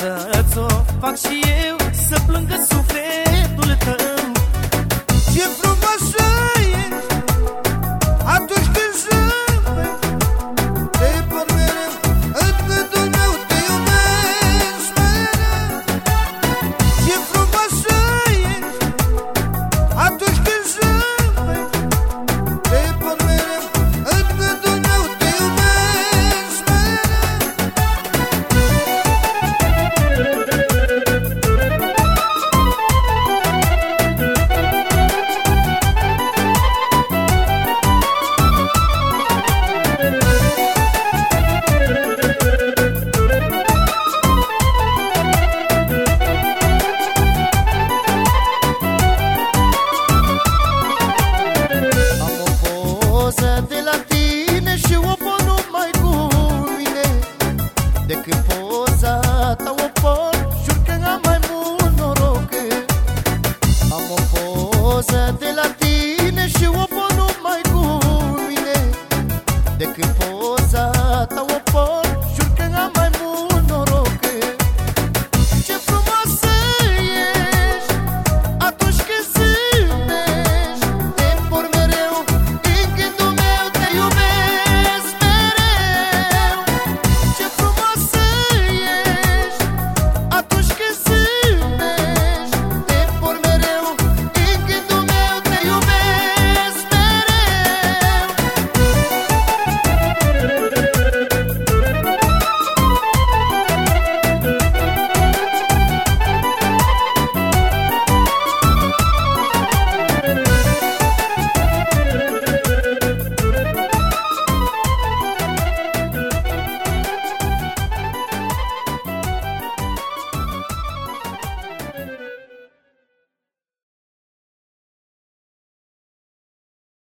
să-ți-o fac și eu, să plângă sufletul tău. Ce frumoasă ești atunci când zâmbești, te por mereu în gândul meu, te iubesc mereu. Ce frumoasă ești atunci când zâmbești, te por mereu în gândul meu, te iubesc mereu. De la tine și o pot numai cu mine. Decât poza ta o pot, jur că am mai mult noroc. Am o poză de la tine și o pot numai cu mine. Decât poza ta o pot,